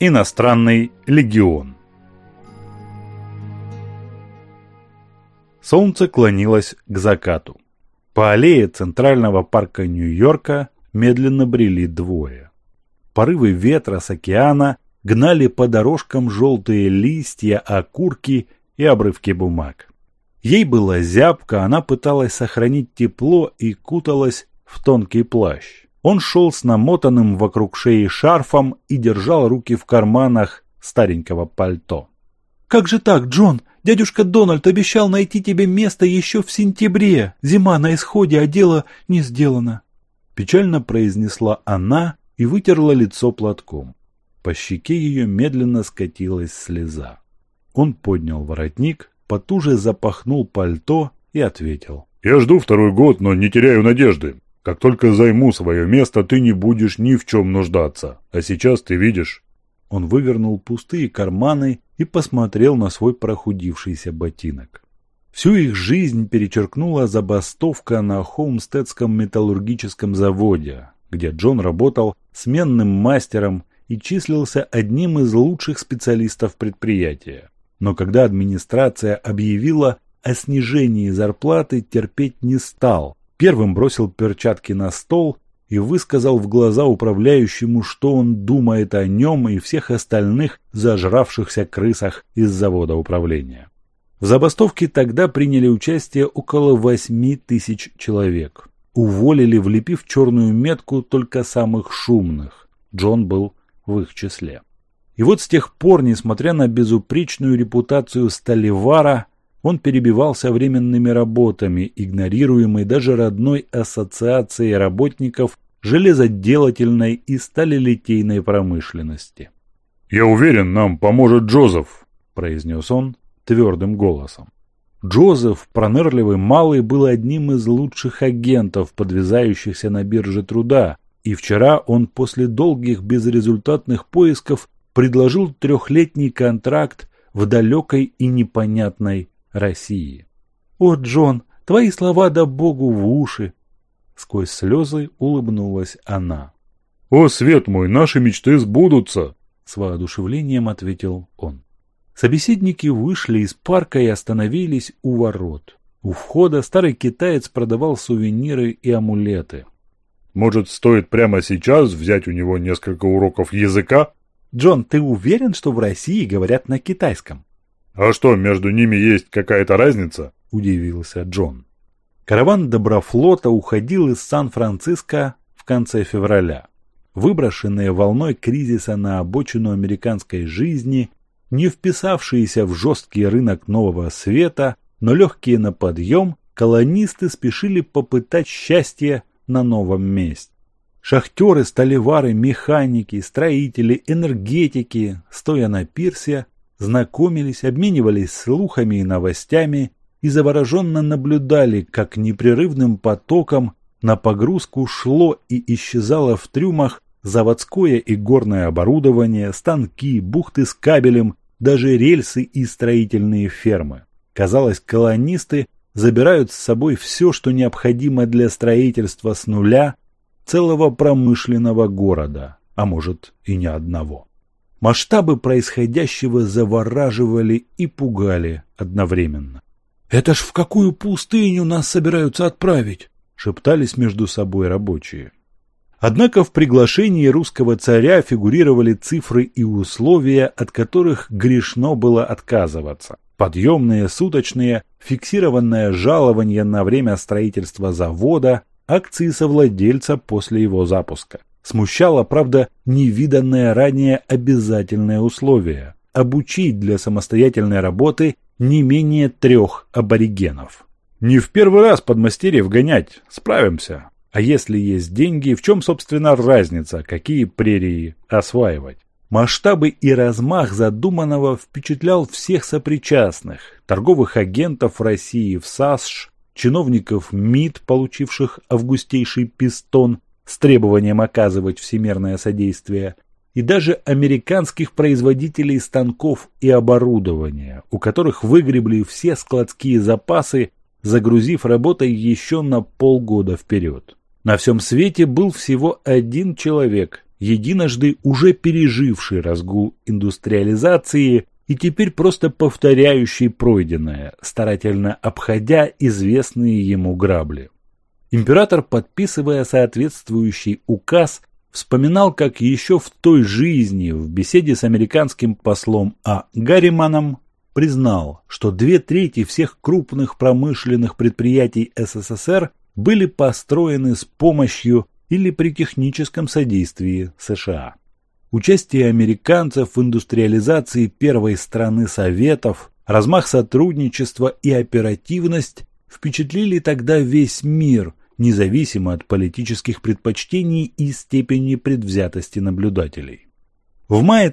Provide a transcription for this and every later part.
Иностранный легион. Солнце клонилось к закату. По аллее Центрального парка Нью-Йорка медленно брели двое. Порывы ветра с океана гнали по дорожкам желтые листья, окурки и обрывки бумаг. Ей было зябко, она пыталась сохранить тепло и куталась в тонкий плащ. Он шел с намотанным вокруг шеи шарфом и держал руки в карманах старенького пальто. «Как же так, Джон? Дядюшка Дональд обещал найти тебе место еще в сентябре. Зима на исходе, а дело не сделано». Печально произнесла она и вытерла лицо платком. По щеке ее медленно скатилась слеза. Он поднял воротник, потуже запахнул пальто и ответил. «Я жду второй год, но не теряю надежды. Как только займу свое место, ты не будешь ни в чем нуждаться. А сейчас ты видишь...» Он вывернул пустые карманы и посмотрел на свой прохудившийся ботинок. Всю их жизнь перечеркнула забастовка на Холмстедском металлургическом заводе, где Джон работал сменным мастером и числился одним из лучших специалистов предприятия. Но когда администрация объявила о снижении зарплаты, терпеть не стал. Первым бросил перчатки на стол и высказал в глаза управляющему, что он думает о нем и всех остальных зажравшихся крысах из завода управления. В забастовке тогда приняли участие около 8 тысяч человек. Уволили, влепив черную метку только самых шумных. Джон был в их числе. И вот с тех пор, несмотря на безупречную репутацию сталевара, он перебивался временными работами, игнорируемой даже родной ассоциацией работников железоделательной и сталелитейной промышленности. «Я уверен, нам поможет Джозеф», – произнес он твердым голосом. Джозеф, пронырливый малый, был одним из лучших агентов, подвязающихся на бирже труда, и вчера он после долгих безрезультатных поисков предложил 3-летний контракт в далекой и непонятной России. «О, Джон, твои слова да Богу в уши!» Сквозь слезы улыбнулась она. «О, свет мой, наши мечты сбудутся!» С воодушевлением ответил он. Собеседники вышли из парка и остановились у ворот. У входа старый китаец продавал сувениры и амулеты. «Может, стоит прямо сейчас взять у него несколько уроков языка?» «Джон, ты уверен, что в России говорят на китайском?» «А что, между ними есть какая-то разница?» – удивился Джон. Караван Доброфлота уходил из Сан-Франциско в конце февраля. Выброшенные волной кризиса на обочину американской жизни, не вписавшиеся в жесткий рынок нового света, но легкие на подъем, колонисты спешили попытать счастье на новом месте. Шахтеры, сталевары, механики, строители, энергетики, стоя на пирсе, знакомились, обменивались слухами и новостями и завороженно наблюдали, как непрерывным потоком на погрузку шло и исчезало в трюмах заводское и горное оборудование, станки, бухты с кабелем, даже рельсы и строительные фермы. Казалось, колонисты забирают с собой все, что необходимо для строительства с нуля целого промышленного города, а может и не одного. Масштабы происходящего завораживали и пугали одновременно. «Это ж в какую пустыню нас собираются отправить?» – шептались между собой рабочие. Однако в приглашении русского царя фигурировали цифры и условия, от которых грешно было отказываться. Подъемные, суточные, фиксированное жалование на время строительства завода, акции совладельца после его запуска. Смущало, правда, невиданное ранее обязательное условие – обучить для самостоятельной работы не менее 3 аборигенов. Не в первый раз подмастерьев гонять, справимся. А если есть деньги, в чем, собственно, разница, какие прерии осваивать? Масштабы и размах задуманного впечатлял всех сопричастных – торговых агентов России в САСШ, чиновников МИД, получивших августейший пистон с требованием оказывать всемирное содействие, и даже американских производителей станков и оборудования, у которых выгребли все складские запасы, загрузив работой еще на полгода вперед. На всем свете был всего один человек, единожды уже переживший разгул индустриализации и теперь просто повторяющий пройденное, старательно обходя известные ему грабли. Император, подписывая соответствующий указ, вспоминал, как еще в той жизни в беседе с американским послом А. Гарриманом признал, что 2/3 всех крупных промышленных предприятий СССР были построены с помощью или при техническом содействии США. Участие американцев в индустриализации первой страны Советов, размах сотрудничества и оперативность впечатлили тогда весь мир, независимо от политических предпочтений и степени предвзятости наблюдателей. В мае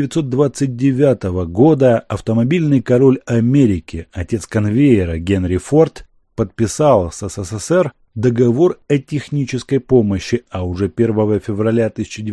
1929 года автомобильный король Америки, отец конвейера Генри Форд, подписал с СССР договор о технической помощи, а уже 1 февраля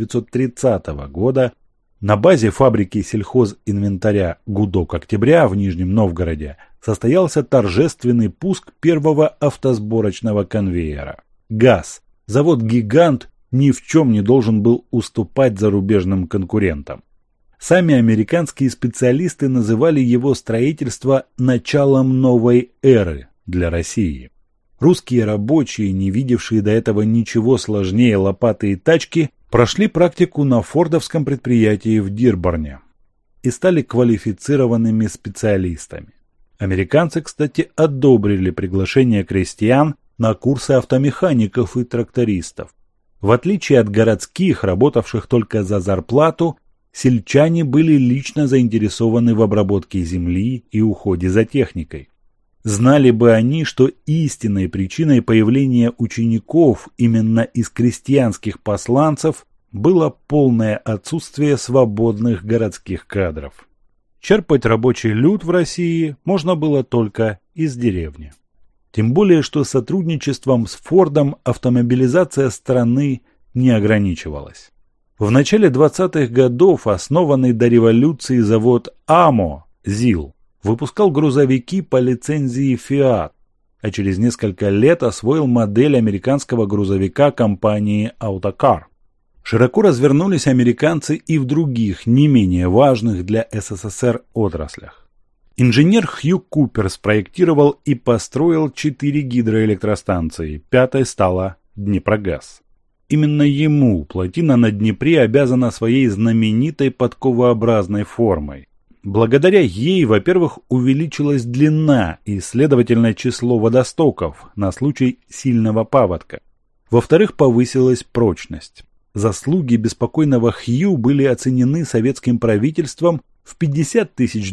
1930 года на базе фабрики сельхозинвентаря «Гудок-Октября» в Нижнем Новгороде состоялся торжественный пуск первого автосборочного конвейера. ГАЗ, завод-гигант, ни в чем не должен был уступать зарубежным конкурентам. Сами американские специалисты называли его строительство началом новой эры для России. Русские рабочие, не видевшие до этого ничего сложнее лопаты и тачки, прошли практику на фордовском предприятии в Дирборне и стали квалифицированными специалистами. Американцы, кстати, одобрили приглашение крестьян на курсы автомехаников и трактористов. В отличие от городских, работавших только за зарплату, сельчане были лично заинтересованы в обработке земли и уходе за техникой. Знали бы они, что истинной причиной появления учеников именно из крестьянских посланцев было полное отсутствие свободных городских кадров. Черпать рабочий люд в России можно было только из деревни. Тем более, что сотрудничеством с Фордом автомобилизация страны не ограничивалась. В начале 20-х годов основанный до революции завод АМО ЗИЛ выпускал грузовики по лицензии Fiat, а через несколько лет освоил модель американского грузовика компании Autocar. Широко развернулись американцы и в других, не менее важных для СССР отраслях. Инженер Хью Купер спроектировал и построил 4 гидроэлектростанции, 5-й стала Днепрогаз. Именно ему плотина на Днепре обязана своей знаменитой подковообразной формой. Благодаря ей, во-первых, увеличилась длина и, следовательно, число водостоков на случай сильного паводка. Во-вторых, повысилась прочность. Заслуги беспокойного Хью были оценены советским правительством в $50 тысяч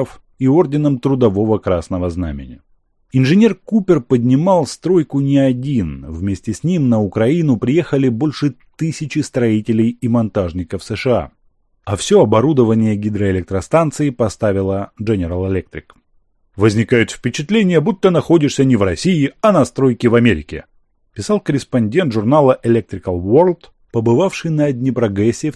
и орденом Трудового Красного Знамени. Инженер Купер поднимал стройку не один. Вместе с ним на Украину приехали больше 1000 строителей и монтажников США. А все оборудование гидроэлектростанции поставила General Electric. «Возникает впечатление, будто находишься не в России, а на стройке в Америке», писал корреспондент журнала Electrical World, побывавший на Днепрогэсе в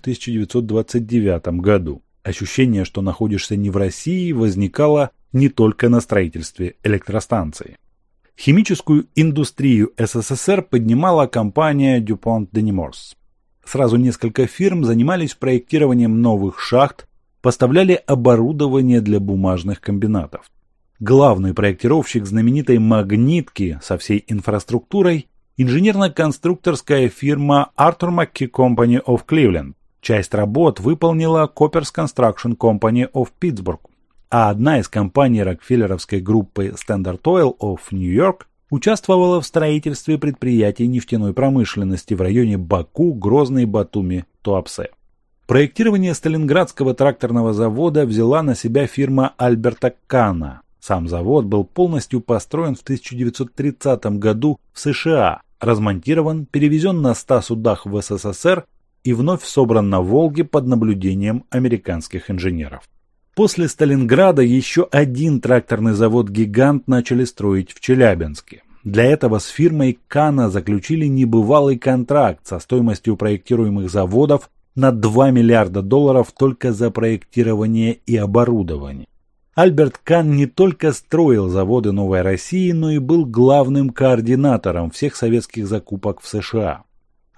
1929 году. Ощущение, что находишься не в России, возникало не только на строительстве электростанции. Химическую индустрию СССР поднимала компания DuPont de Nemours. Сразу несколько фирм занимались проектированием новых шахт, поставляли оборудование для бумажных комбинатов. Главный проектировщик знаменитой магнитки со всей инфраструктурой – инженерно-конструкторская фирма Arthur McKee Company of Cleveland. Часть работ выполнила Coppers Construction Company of Pittsburgh, а одна из компаний рокфеллеровской группы Standard Oil of New York участвовала в строительстве предприятий нефтяной промышленности в районе Баку, Грозный, Батуми, Туапсе. Проектирование Сталинградского тракторного завода взяла на себя фирма Альберта Кана. Сам завод был полностью построен в 1930 году в США, размонтирован, перевезен на 100 судах в СССР и вновь собран на Волге под наблюдением американских инженеров. После Сталинграда еще один тракторный завод-гигант начали строить в Челябинске. Для этого с фирмой Кана заключили небывалый контракт со стоимостью проектируемых заводов на $2 миллиарда только за проектирование и оборудование. Альберт Кан не только строил заводы Новой России, но и был главным координатором всех советских закупок в США.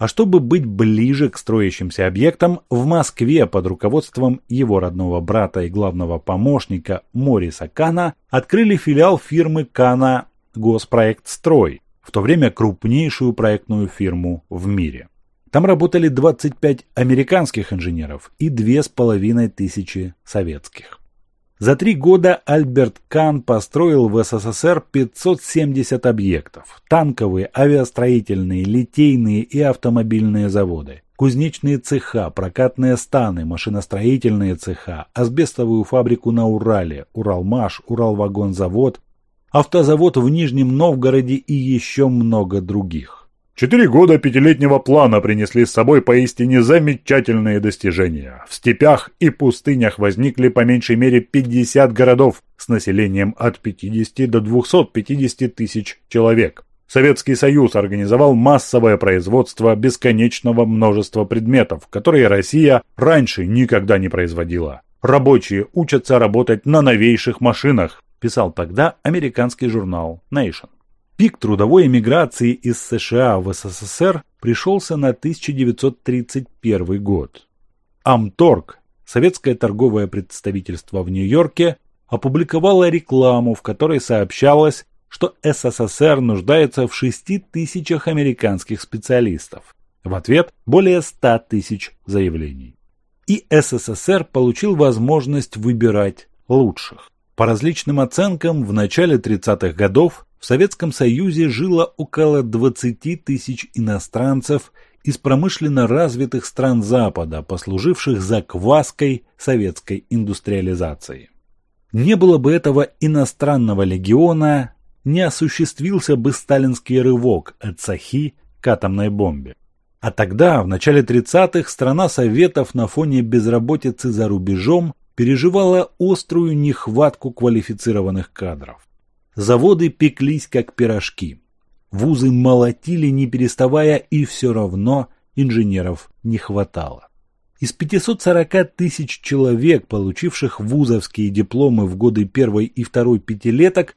А чтобы быть ближе к строящимся объектам, в Москве под руководством его родного брата и главного помощника Мориса Кана открыли филиал фирмы Кана «Госпроектстрой», в то время крупнейшую проектную фирму в мире. Там работали 25 американских инженеров и 2500 советских. За 3 года Альберт Кан построил в СССР 570 объектов: танковые, авиастроительные, литейные и автомобильные заводы, кузнечные цеха, прокатные станы, машиностроительные цеха, асбестовую фабрику на Урале, Уралмаш, Уралвагонзавод, автозавод в Нижнем Новгороде и еще много других. 4 года пятилетнего плана принесли с собой поистине замечательные достижения. В степях и пустынях возникли по меньшей мере 50 городов с населением от 50 до 250 тысяч человек. Советский Союз организовал массовое производство бесконечного множества предметов, которые Россия раньше никогда не производила. Рабочие учатся работать на новейших машинах, писал тогда американский журнал Nation. Пик трудовой эмиграции из США в СССР пришелся на 1931 год. Амторг, советское торговое представительство в Нью-Йорке, опубликовало рекламу, в которой сообщалось, что СССР нуждается в 6 тысячах американских специалистов. В ответ более 100 тысяч заявлений. И СССР получил возможность выбирать лучших. По различным оценкам, в начале 30-х годов в Советском Союзе жило около 20 тысяч иностранцев из промышленно развитых стран Запада, послуживших закваской советской индустриализации. Не было бы этого иностранного легиона, не осуществился бы сталинский рывок от Сахи к атомной бомбе. А тогда, в начале 30-х, страна Советов на фоне безработицы за рубежом переживала острую нехватку квалифицированных кадров. Заводы пеклись как пирожки. Вузы молотили не переставая, и все равно инженеров не хватало. Из 540 тысяч человек, получивших вузовские дипломы в годы первой и второй пятилеток,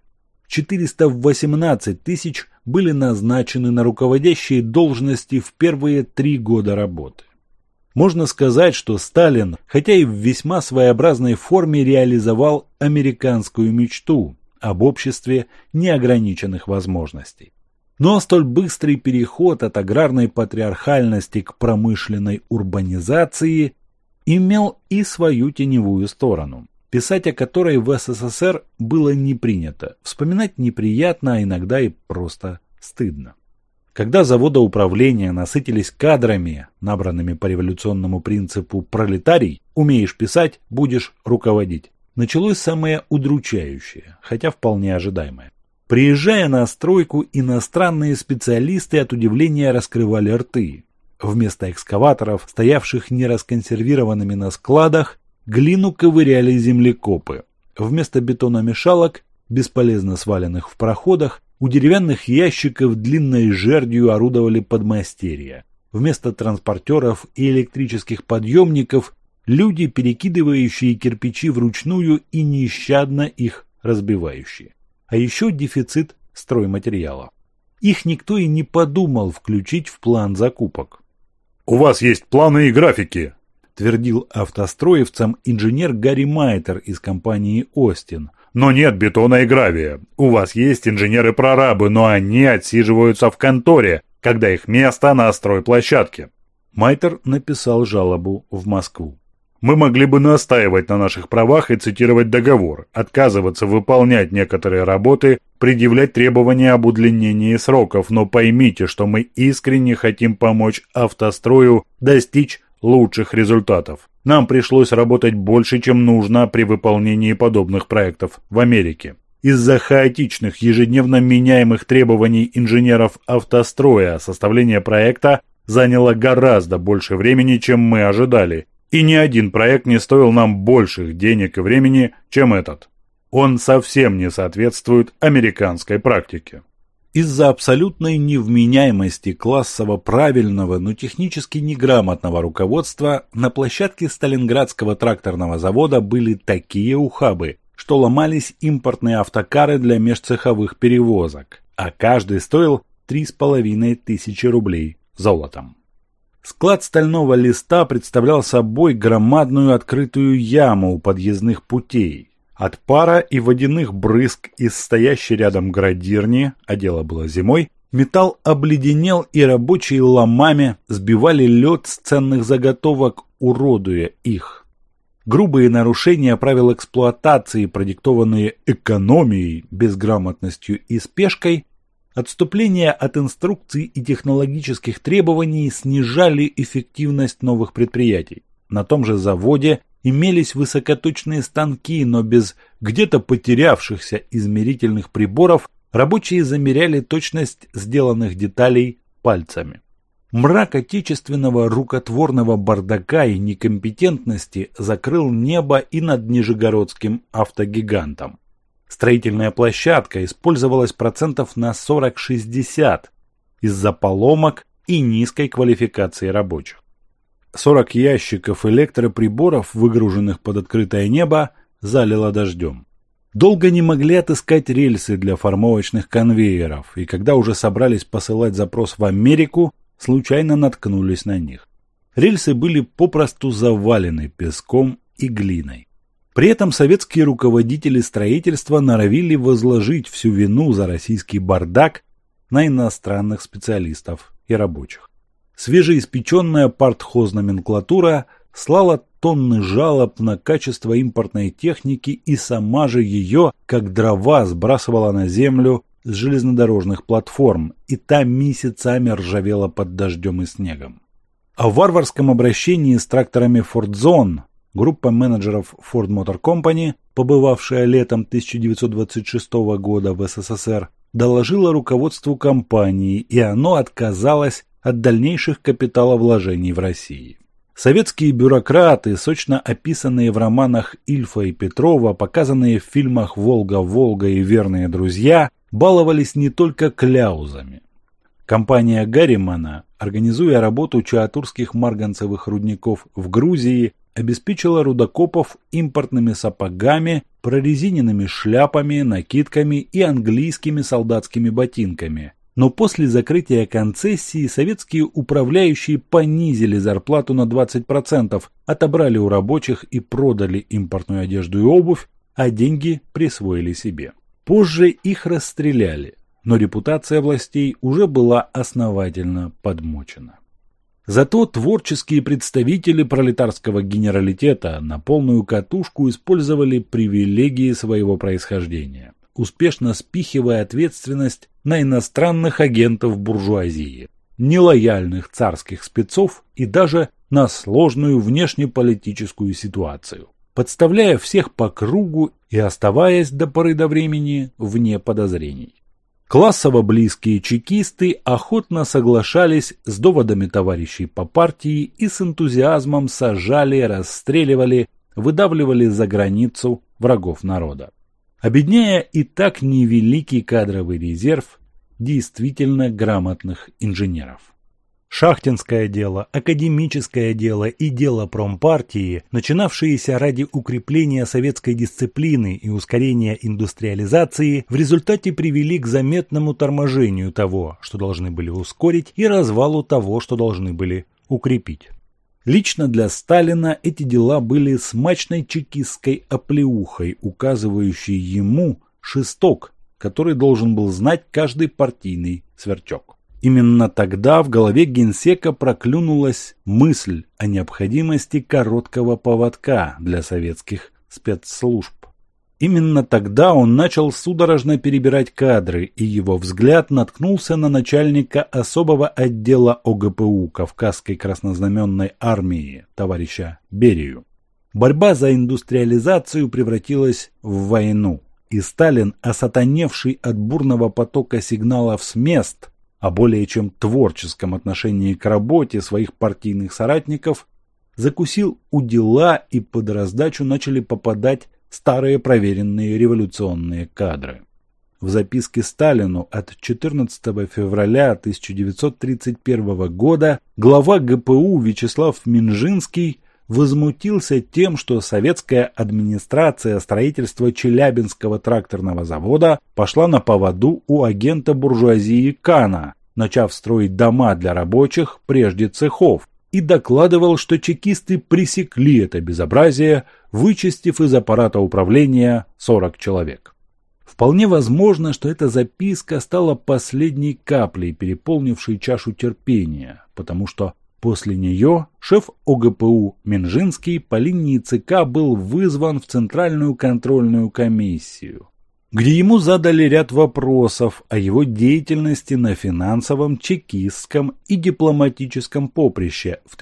418 тысяч были назначены на руководящие должности в первые 3 года работы. Можно сказать, что Сталин, хотя и в весьма своеобразной форме, реализовал американскую мечту об обществе неограниченных возможностей. Но столь быстрый переход от аграрной патриархальности к промышленной урбанизации имел и свою теневую сторону, писать о которой в СССР было не принято, вспоминать неприятно, а иногда и просто стыдно. Когда заводоуправления насытились кадрами, набранными по революционному принципу «пролетарий», умеешь писать, будешь руководить, началось самое удручающее, хотя вполне ожидаемое. Приезжая на стройку, иностранные специалисты от удивления раскрывали рты. Вместо экскаваторов, стоявших нерасконсервированными на складах, глину ковыряли землекопы. Вместо бетономешалок, бесполезно сваленных в проходах, у деревянных ящиков длинной жердью орудовали подмастерья. Вместо транспортеров и электрических подъемников люди, перекидывающие кирпичи вручную и нещадно их разбивающие. А еще дефицит стройматериала. Их никто и не подумал включить в план закупок. «У вас есть планы и графики», – твердил автостроевцам инженер Гарри Майтер из компании «Остин». «Но нет бетона и гравия. У вас есть инженеры-прорабы, но они отсиживаются в конторе, когда их место на стройплощадке». Майтер написал жалобу в Москву. «Мы могли бы настаивать на наших правах и цитировать договор, отказываться выполнять некоторые работы, предъявлять требования об удлинении сроков, но поймите, что мы искренне хотим помочь автострою достичь лучших результатов. Нам пришлось работать больше, чем нужно при выполнении подобных проектов в Америке. Из-за хаотичных, ежедневно меняемых требований инженеров автостроя составление проекта заняло гораздо больше времени, чем мы ожидали. И ни один проект не стоил нам больших денег и времени, чем этот. Он совсем не соответствует американской практике». Из-за абсолютной невменяемости классово правильного, но технически неграмотного руководства на площадке Сталинградского тракторного завода были такие ухабы, что ломались импортные автокары для межцеховых перевозок, а каждый стоил 3500 рублей золотом. Склад стального листа представлял собой громадную открытую яму у подъездных путей. От пара и водяных брызг из стоящей рядом градирни, а дело было зимой, металл обледенел, и рабочие ломами сбивали лед с ценных заготовок, уродуя их. Грубые нарушения правил эксплуатации, продиктованные экономией, безграмотностью и спешкой, отступления от инструкций и технологических требований снижали эффективность новых предприятий. На том же заводе имелись высокоточные станки, но без где-то потерявшихся измерительных приборов рабочие замеряли точность сделанных деталей пальцами. Мрак отечественного рукотворного бардака и некомпетентности закрыл небо и над Нижегородским автогигантом. Строительная площадка использовалась процентов на 40-60 из-за поломок и низкой квалификации рабочих. 40 ящиков электроприборов, выгруженных под открытое небо, залило дождем. Долго не могли отыскать рельсы для формовочных конвейеров, и когда уже собрались посылать запрос в Америку, случайно наткнулись на них. Рельсы были попросту завалены песком и глиной. При этом советские руководители строительства норовили возложить всю вину за российский бардак на иностранных специалистов и рабочих. Свежеиспеченная партхозноменклатура слала тонны жалоб на качество импортной техники и сама же ее, как дрова, сбрасывала на землю с железнодорожных платформ, и та месяцами ржавела под дождем и снегом. О варварском обращении с тракторами Ford Zone группа менеджеров Ford Motor Company, побывавшая летом 1926 года в СССР, доложила руководству компании, и оно отказалось от дальнейших капиталовложений в России. Советские бюрократы, сочно описанные в романах Ильфа и Петрова, показанные в фильмах «Волга-Волга» и «Верные друзья», баловались не только кляузами. Компания Гарримана, организуя работу чаатурских марганцевых рудников в Грузии, обеспечила рудокопов импортными сапогами, прорезиненными шляпами, накидками и английскими солдатскими ботинками. Но после закрытия концессии советские управляющие понизили зарплату на 20%, отобрали у рабочих и продали импортную одежду и обувь, а деньги присвоили себе. Позже их расстреляли, но репутация властей уже была основательно подмочена. Зато творческие представители пролетарского генералитета на полную катушку использовали привилегии своего происхождения, успешно спихивая ответственность на иностранных агентов буржуазии, нелояльных царских спецов и даже на сложную внешнеполитическую ситуацию, подставляя всех по кругу и оставаясь до поры до времени вне подозрений. Классово близкие чекисты охотно соглашались с доводами товарищей по партии и с энтузиазмом сажали, расстреливали, выдавливали за границу врагов народа, обедняя и так невеликий кадровый резерв действительно грамотных инженеров. Шахтинское дело, академическое дело и дело промпартии, начинавшиеся ради укрепления советской дисциплины и ускорения индустриализации, в результате привели к заметному торможению того, что должны были ускорить, и развалу того, что должны были укрепить. Лично для Сталина эти дела были смачной чекистской оплеухой, указывающей ему шесток, который должен был знать каждый партийный сверчок. Именно тогда в голове генсека проклюнулась мысль о необходимости короткого поводка для советских спецслужб. Именно тогда он начал судорожно перебирать кадры, и его взгляд наткнулся на начальника особого отдела ОГПУ Кавказской краснознаменной армии, товарища Берию. Борьба за индустриализацию превратилась в войну, и Сталин, осатаневший от бурного потока сигналов с мест, о более чем творческом отношении к работе своих партийных соратников, закусил у дела, и под раздачу начали попадать старые проверенные революционные кадры. В записке Сталину от 14 февраля 1931 года глава ГПУ Вячеслав Минжинский возмутился тем, что советская администрация строительства Челябинского тракторного завода пошла на поводу у агента буржуазии Кана, начав строить дома для рабочих прежде цехов, и докладывал, что чекисты пресекли это безобразие, вычистив из аппарата управления 40 человек. Вполне возможно, что эта записка стала последней каплей, переполнившей чашу терпения, потому что после нее шеф ОГПУ Минжинский по линии ЦК был вызван в Центральную контрольную комиссию, где ему задали ряд вопросов о его деятельности на финансовом, чекистском и дипломатическом поприще в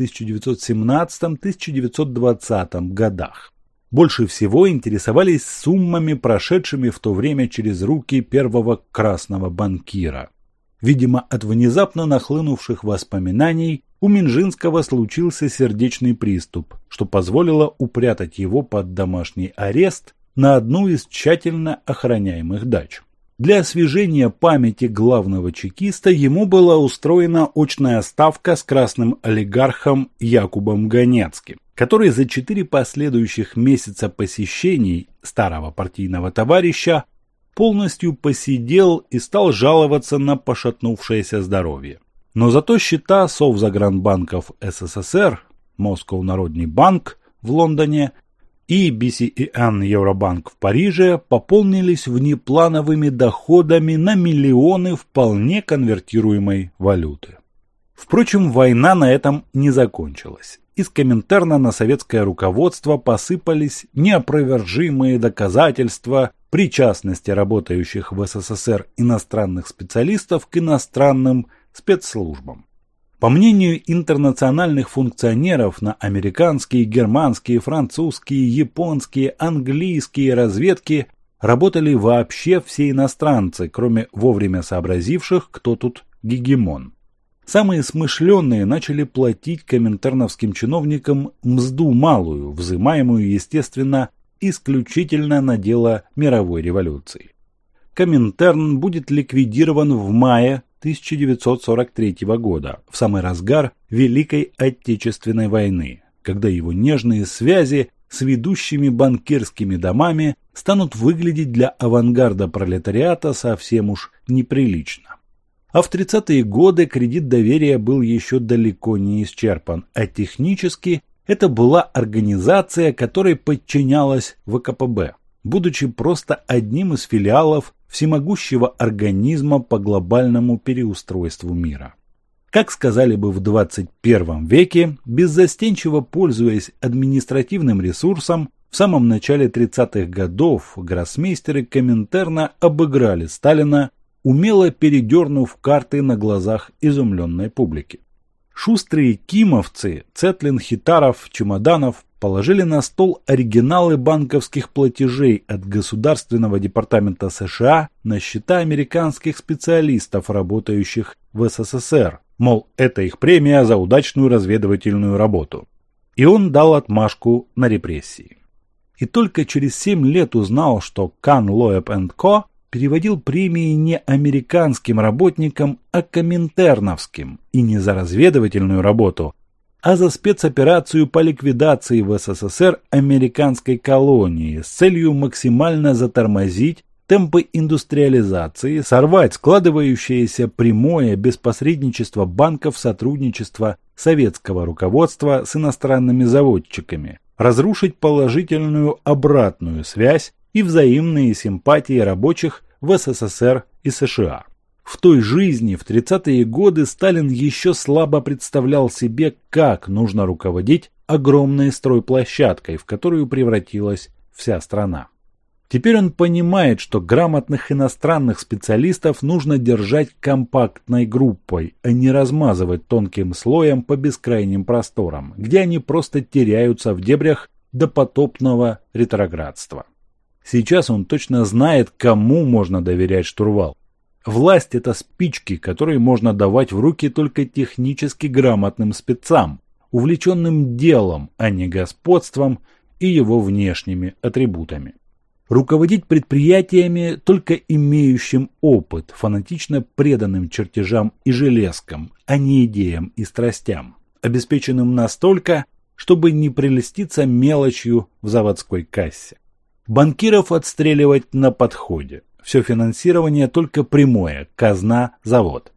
1917-1920 годах. Больше всего интересовались суммами, прошедшими в то время через руки первого красного банкира. Видимо, от внезапно нахлынувших воспоминаний у Минжинского случился сердечный приступ, что позволило упрятать его под домашний арест на одну из тщательно охраняемых дач. Для освежения памяти главного чекиста ему была устроена очная ставка с красным олигархом Якубом Ганецким, который за 4 последующих месяца посещений старого партийного товарища полностью посидел и стал жаловаться на пошатнувшееся здоровье. Но зато счета Совзагранбанков СССР, Moscow Народный банк в Лондоне и BCEN Евробанк в Париже пополнились внеплановыми доходами на миллионы вполне конвертируемой валюты. Впрочем, война на этом не закончилась. Из Коминтерна на советское руководство посыпались неопровержимые доказательства причастности работающих в СССР иностранных специалистов к иностранным спецслужбам. По мнению интернациональных функционеров, на американские, германские, французские, японские, английские разведки работали вообще все иностранцы, кроме вовремя сообразивших, кто тут гегемон. Самые смышленые начали платить коминтерновским чиновникам мзду малую, взимаемую, естественно, исключительно на дело мировой революции. Коминтерн будет ликвидирован в мае 1943 года, в самый разгар Великой Отечественной войны, когда его нежные связи с ведущими банкирскими домами станут выглядеть для авангарда пролетариата совсем уж неприлично. А в 30-е годы кредит доверия был еще далеко не исчерпан, а технически это была организация, которой подчинялась ВКПБ, будучи просто одним из филиалов всемогущего организма по глобальному переустройству мира. Как сказали бы в 21 веке, беззастенчиво пользуясь административным ресурсом, в самом начале 30-х годов гроссмейстеры Коминтерна обыграли Сталина, умело передернув карты на глазах изумленной публики. Шустрые кимовцы Цетлин, Хитаров, Чемоданов положили на стол оригиналы банковских платежей от Государственного департамента США на счета американских специалистов, работающих в СССР, мол, это их премия за удачную разведывательную работу. И он дал отмашку на репрессии. И только через 7 лет узнал, что Кан Лоэб & Ко переводил премии не американским работникам, а коминтерновским, и не за разведывательную работу, а за спецоперацию по ликвидации в СССР американской колонии с целью максимально затормозить темпы индустриализации, сорвать складывающееся прямое без посредничества банков сотрудничество советского руководства с иностранными заводчиками, разрушить положительную обратную связь и взаимные симпатии рабочих в СССР и США. В той жизни в 30-е годы Сталин еще слабо представлял себе, как нужно руководить огромной стройплощадкой, в которую превратилась вся страна. Теперь он понимает, что грамотных иностранных специалистов нужно держать компактной группой, а не размазывать тонким слоем по бескрайним просторам, где они просто теряются в дебрях допотопного ретроградства. Сейчас он точно знает, кому можно доверять штурвал. Власть – это спички, которые можно давать в руки только технически грамотным спецам, увлеченным делом, а не господством и его внешними атрибутами. Руководить предприятиями, только имеющим опыт, фанатично преданным чертежам и железкам, а не идеям и страстям, обеспеченным настолько, чтобы не прелеститься мелочью в заводской кассе. Банкиров отстреливать на подходе. Все финансирование только прямое, казна, завод.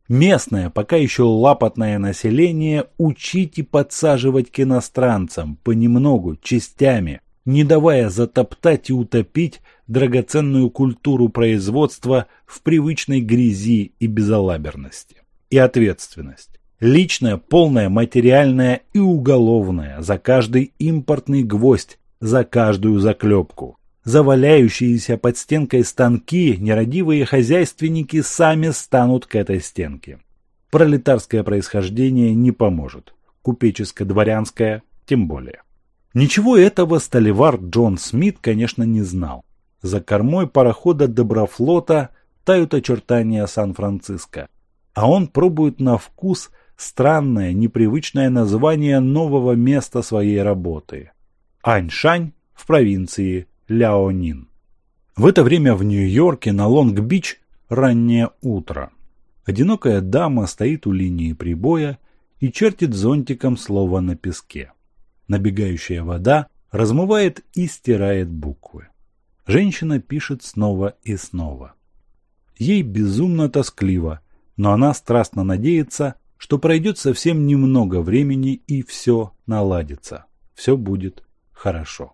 Местное, пока еще лапотное население учить и подсаживать к иностранцам, понемногу, частями, не давая затоптать и утопить драгоценную культуру производства в привычной грязи и безалаберности. И ответственность. Личная, полная, материальная и уголовная за каждый импортный гвоздь, за каждую заклепку. За валяющиеся под стенкой станки нерадивые хозяйственники сами станут к этой стенке. Пролетарское происхождение не поможет, купеческо-дворянское тем более. Ничего этого сталевар Джон Смит, конечно, не знал. За кормой парохода Доброфлота тают очертания Сан-Франциско, а он пробует на вкус странное, непривычное название нового места своей работы – Аньшань в провинции Ляонин. В это время в Нью-Йорке на Лонг-Бич раннее утро. Одинокая дама стоит у линии прибоя и чертит зонтиком слово на песке. Набегающая вода размывает и стирает буквы. Женщина пишет снова и снова. Ей безумно тоскливо, но она страстно надеется, что пройдет совсем немного времени и все наладится. Все будет хорошо.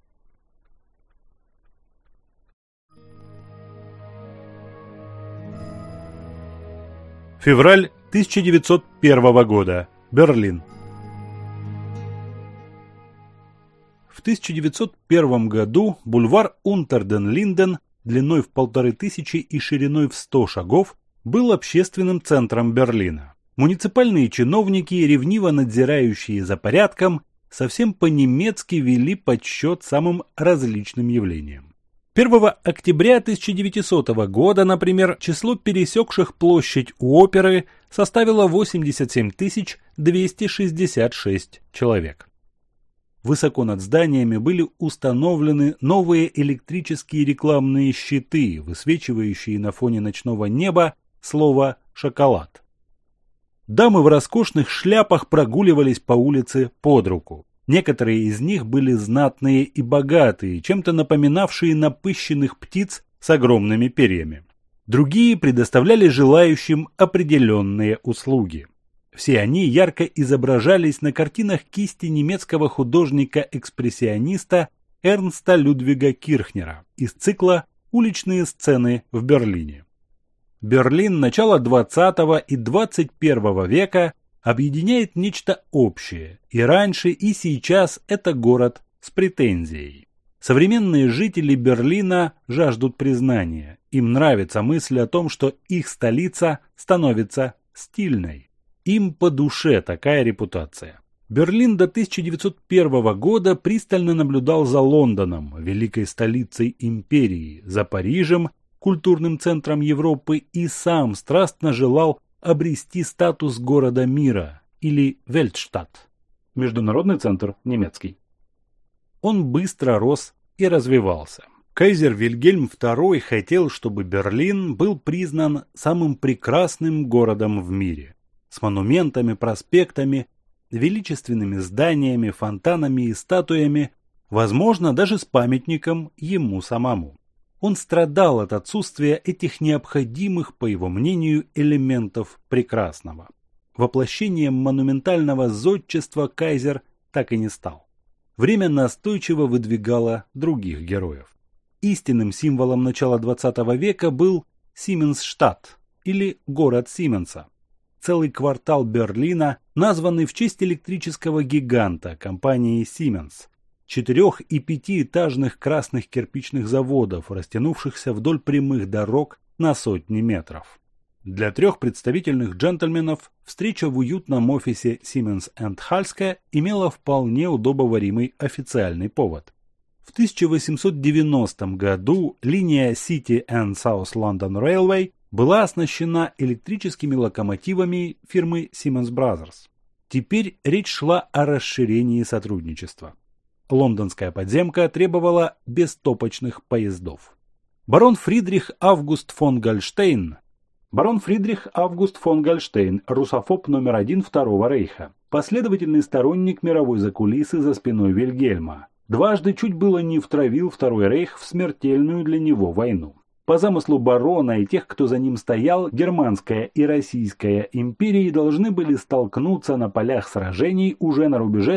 Февраль 1901 года. Берлин. В 1901 году бульвар Унтерден-Линден длиной в 1500 и шириной в 100 шагов был общественным центром Берлина. Муниципальные чиновники, ревниво надзирающие за порядком, совсем по-немецки вели подсчет самым различным явлениям. 1 октября 1900 года, например, число пересекших площадь у оперы составило 87 266 человек. Высоко над зданиями были установлены новые электрические рекламные щиты, высвечивающие на фоне ночного неба слово «шоколад». Дамы в роскошных шляпах прогуливались по улице под руку. Некоторые из них были знатные и богатые, чем-то напоминавшие напыщенных птиц с огромными перьями. Другие предоставляли желающим определенные услуги. Все они ярко изображались на картинах кисти немецкого художника-экспрессиониста Эрнста Людвига Кирхнера из цикла «Уличные сцены в Берлине». Берлин начала XX и XXI века объединяет нечто общее, и раньше, и сейчас это город с претензией. Современные жители Берлина жаждут признания, им нравится мысль о том, что их столица становится стильной. Им по душе такая репутация. Берлин до 1901 года пристально наблюдал за Лондоном, великой столицей империи, за Парижем, культурным центром Европы, и сам страстно желал обрести статус города мира, или Вельтштадт, международный центр немецкий. Он быстро рос и развивался. Кайзер Вильгельм II хотел, чтобы Берлин был признан самым прекрасным городом в мире, с монументами, проспектами, величественными зданиями, фонтанами и статуями, возможно, даже с памятником ему самому. Он страдал от отсутствия этих необходимых, по его мнению, элементов прекрасного. Воплощением монументального зодчества кайзер так и не стал. Время настойчиво выдвигало других героев. Истинным символом начала XX века был Сименсштадт, или город Сименса. Целый квартал Берлина, названный в честь электрического гиганта компании Siemens. 4- и 5-этажных красных кирпичных заводов, растянувшихся вдоль прямых дорог на сотни метров. Для 3 представительных джентльменов встреча в уютном офисе Siemens & Halske имела вполне удобоваримый официальный повод. В 1890 году линия City and South London Railway была оснащена электрическими локомотивами фирмы Siemens Brothers. Теперь речь шла о расширении сотрудничества. Лондонская подземка требовала бестопочных поездов. Барон Фридрих Август фон Гольштейн, русофоб номер 1 Второго рейха, последовательный сторонник мировой закулисы за спиной Вильгельма, дважды чуть было не втравил Второй рейх в смертельную для него войну. По замыслу барона и тех, кто за ним стоял, Германская и Российская империи должны были столкнуться на полях сражений уже на рубеже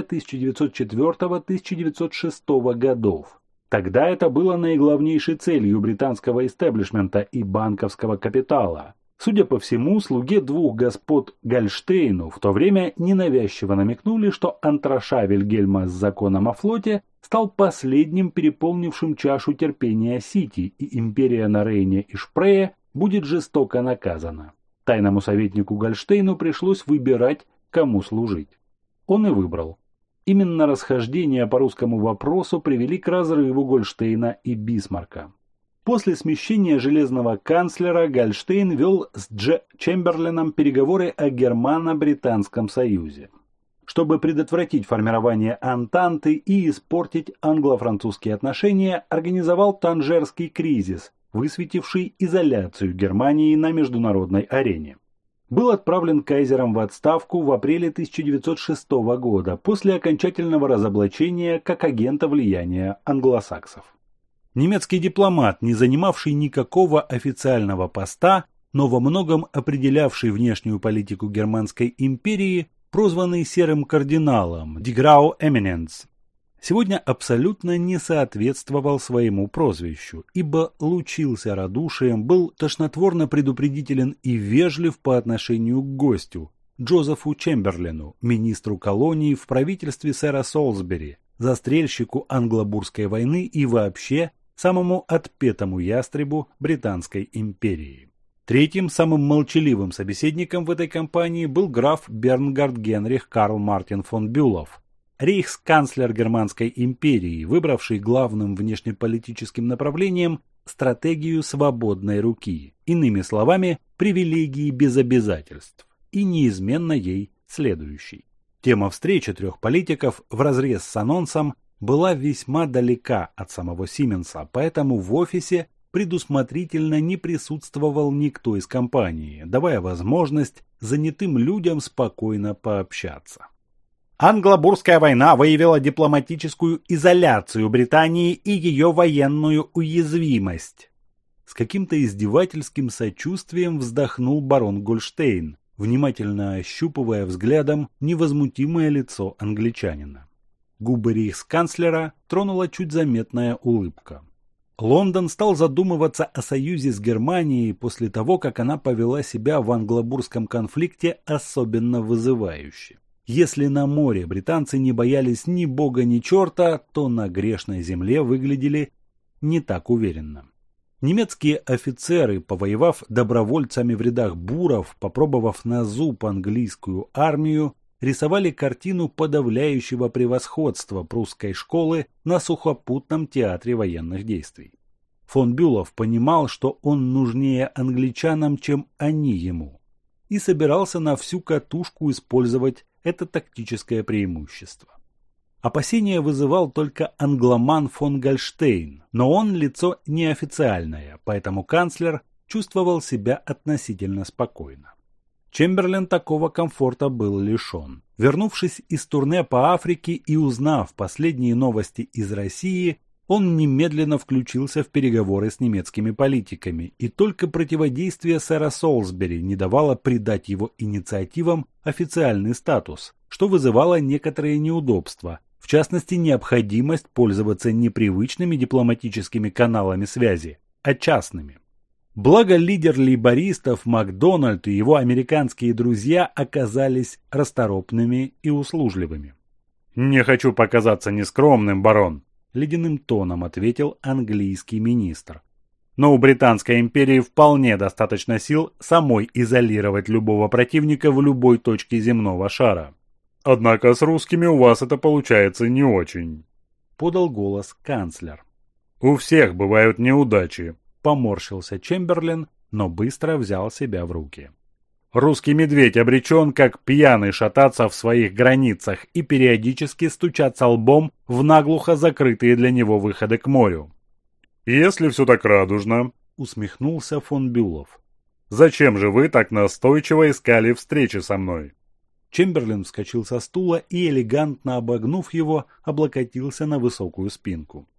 1904-1906 годов. Тогда это было наиглавнейшей целью британского истеблишмента и банковского капитала. Судя по всему, слуге двух господ Гольштейну в то время ненавязчиво намекнули, что антраша Вильгельма с законом о флоте стал последним переполнившим чашу терпения Сити, и империя на Рейне и Шпрее будет жестоко наказана. Тайному советнику Гольштейну пришлось выбирать, кому служить. Он и выбрал. Именно расхождения по русскому вопросу привели к разрыву Гольштейна и Бисмарка. После смещения железного канцлера Гольштейн вел с Дж. Чемберленом переговоры о Германо-Британском союзе. Чтобы предотвратить формирование Антанты и испортить англо-французские отношения, организовал Танжерский кризис, высветивший изоляцию Германии на международной арене. Был отправлен кайзером в отставку в апреле 1906 года после окончательного разоблачения как агента влияния англосаксов. Немецкий дипломат, не занимавший никакого официального поста, но во многом определявший внешнюю политику Германской империи, прозванный Серым кардиналом Die Graue Eminenz, сегодня абсолютно не соответствовал своему прозвищу, ибо лучился радушием, был тошнотворно предупредителен и вежлив по отношению к гостю, Джозефу Чемберлену, министру колонии в правительстве сэра Солсбери, застрельщику Англобурской войны и вообще самому отпетому ястребу Британской империи. Третьим, самым молчаливым собеседником в этой кампании был граф Бернгард Генрих Карл Мартин фон Бюлов, рейхсканцлер Германской империи, выбравший главным внешнеполитическим направлением стратегию свободной руки, иными словами, привилегии без обязательств, и неизменно ей следующий. Тема встречи трех политиков вразрез с анонсом была весьма далека от самого Сименса, поэтому в офисе предусмотрительно не присутствовал никто из компании, давая возможность занятым людям спокойно пообщаться. Англобурская война выявила дипломатическую изоляцию Британии и ее военную уязвимость. С каким-то издевательским сочувствием вздохнул барон Гольштейн, внимательно ощупывая взглядом невозмутимое лицо англичанина. Губы рейхсканцлера тронула чуть заметная улыбка. Лондон стал задумываться о союзе с Германией после того, как она повела себя в англобурском конфликте особенно вызывающе. Если на море британцы не боялись ни бога, ни черта, то на грешной земле выглядели не так уверенно. Немецкие офицеры, повоевав добровольцами в рядах буров, попробовав на зуб английскую армию, рисовали картину подавляющего превосходства прусской школы на сухопутном театре военных действий. Фон Бюлов понимал, что он нужнее англичанам, чем они ему, и собирался на всю катушку использовать это тактическое преимущество. Опасения вызывал только англоман фон Гольштейн, но он лицо неофициальное, поэтому канцлер чувствовал себя относительно спокойно. Чемберлен такого комфорта был лишен. Вернувшись из турне по Африке и узнав последние новости из России, он немедленно включился в переговоры с немецкими политиками, и только противодействие сэра Солсбери не давало придать его инициативам официальный статус, что вызывало некоторые неудобства, в частности необходимость пользоваться не привычными дипломатическими каналами связи, а частными. Благо лидер лейбористов Макдональд и его американские друзья оказались расторопными и услужливыми. «Не хочу показаться нескромным, барон», — ледяным тоном ответил английский министр. «Но у Британской империи вполне достаточно сил самой изолировать любого противника в любой точке земного шара. Однако с русскими у вас это получается не очень», — подал голос канцлер. «У всех бывают неудачи», — поморщился Чемберлен, но быстро взял себя в руки. «Русский медведь обречен, как пьяный, шататься в своих границах и периодически стучаться лбом в наглухо закрытые для него выходы к морю». «Если все так радужно», — усмехнулся фон Бюлов, — «зачем же вы так настойчиво искали встречи со мной?» Чемберлен вскочил со стула и, элегантно обогнув его, облокотился на высокую спинку.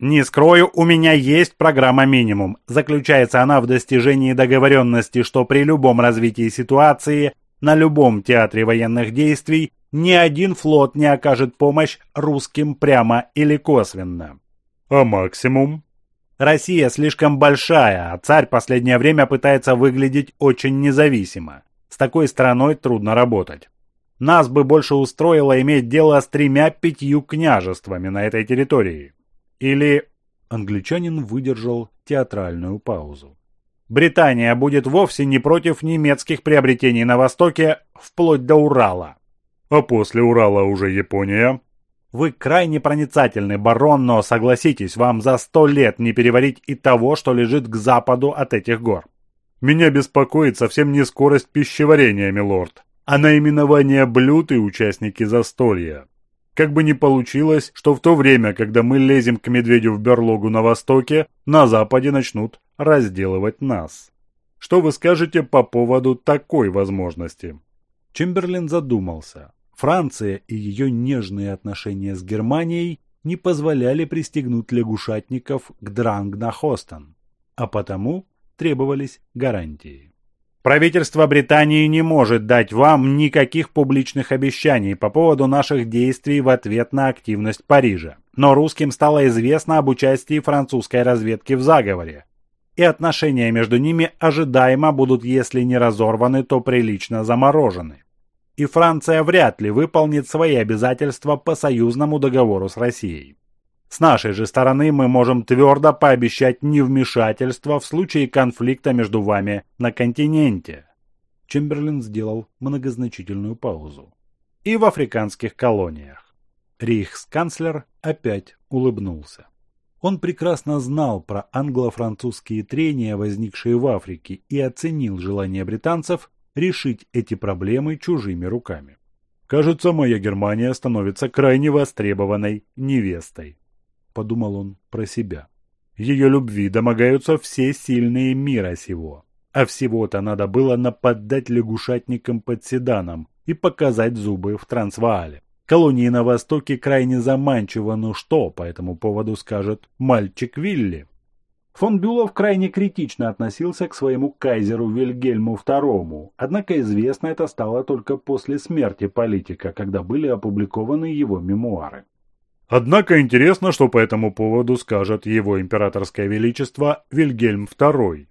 Не скрою, у меня есть программа «Минимум». Заключается она в достижении договоренности, что при любом развитии ситуации, на любом театре военных действий, ни один флот не окажет помощь русским прямо или косвенно. А максимум? Россия слишком большая, а царь последнее время пытается выглядеть очень независимо. С такой страной трудно работать. Нас бы больше устроило иметь дело с 3-5 княжествами на этой территории. Или... Англичанин выдержал театральную паузу. Британия будет вовсе не против немецких приобретений на Востоке, вплоть до Урала. А после Урала уже Япония? Вы крайне проницательный, барон, но согласитесь, вам за 100 лет не переварить и того, что лежит к западу от этих гор. Меня беспокоит совсем не скорость пищеварения, милорд, а наименование блюд и участники застолья. Как бы ни получилось, что в то время, когда мы лезем к медведю в берлогу на востоке, на западе начнут разделывать нас. Что вы скажете по поводу такой возможности? Чемберлен задумался. Франция и ее нежные отношения с Германией не позволяли пристегнуть лягушатников к Дрангнахостен, а потому требовались гарантии. Правительство Британии не может дать вам никаких публичных обещаний по поводу наших действий в ответ на активность Парижа. Но русским стало известно об участии французской разведки в заговоре. И отношения между ними ожидаемо будут, если не разорваны, то прилично заморожены. И Франция вряд ли выполнит свои обязательства по союзному договору с Россией. С нашей же стороны мы можем твердо пообещать невмешательство в случае конфликта между вами на континенте. Чемберлен сделал многозначительную паузу. И в африканских колониях. Рейхсканцлер опять улыбнулся. Он прекрасно знал про англо-французские трения, возникшие в Африке, и оценил желание британцев решить эти проблемы чужими руками. «Кажется, моя Германия становится крайне востребованной невестой», — подумал он про себя. «Ее любви домогаются все сильные мира сего, а всего-то надо было нападать лягушатникам под Седаном и показать зубы в Трансваале. Колонии на Востоке крайне заманчиво, но что по этому поводу скажет мальчик Вилли?» Фон Бюлов крайне критично относился к своему кайзеру Вильгельму II, однако известно это стало только после смерти политика, когда были опубликованы его мемуары. «Однако интересно, что по этому поводу скажет его императорское величество Вильгельм II»,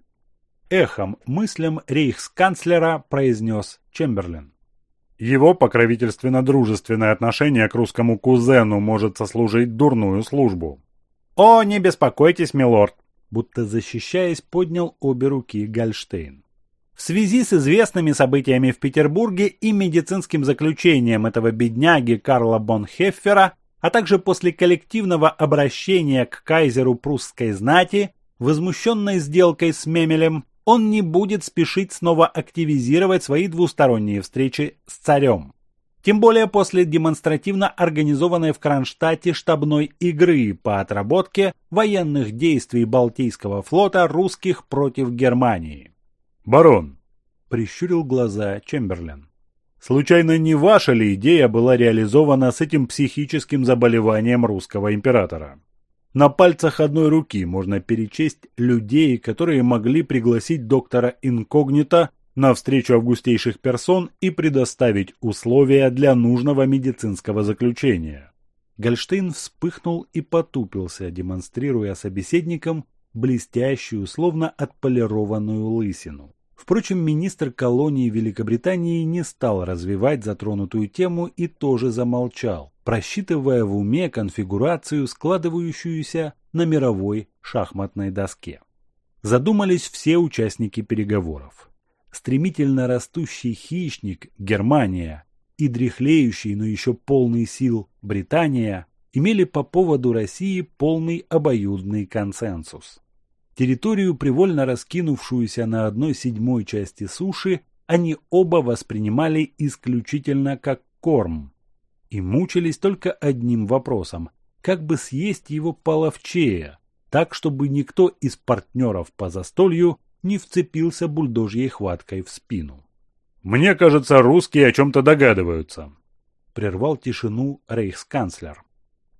эхом мыслям рейхсканцлера произнес Чемберлен. «Его покровительственно-дружественное отношение к русскому кузену может сослужить дурную службу». «О, не беспокойтесь, милорд!» Будто защищаясь, поднял обе руки Гольштейн. В связи с известными событиями в Петербурге и медицинским заключением этого бедняги Карла Бонхеффера, а также после коллективного обращения к кайзеру прусской знати, возмущенной сделкой с Мемелем, он не будет спешить снова активизировать свои двусторонние встречи с царем. Тем более после демонстративно организованной в Кронштадте штабной игры по отработке военных действий Балтийского флота русских против Германии. «Барон», — прищурил глаза Чемберлен, — «случайно не ваша ли идея была реализована с этим психическим заболеванием русского императора? На пальцах одной руки можно перечесть людей, которые могли пригласить доктора инкогнито на встречу августейших персон и предоставить условия для нужного медицинского заключения». Гольштейн вспыхнул и потупился, демонстрируя собеседникам блестящую, словно отполированную лысину. Впрочем, министр колонии Великобритании не стал развивать затронутую тему и тоже замолчал, просчитывая в уме конфигурацию, складывающуюся на мировой шахматной доске. Задумались все участники переговоров. Стремительно растущий хищник Германия и дряхлеющий, но еще полный сил Британия имели по поводу России полный обоюдный консенсус. Территорию, привольно раскинувшуюся на 1/7 части суши, они оба воспринимали исключительно как корм и мучились только одним вопросом – как бы съесть его половчее, так, чтобы никто из партнеров по застолью не вцепился бульдожьей хваткой в спину. «Мне кажется, русские о чем-то догадываются», — прервал тишину рейхсканцлер.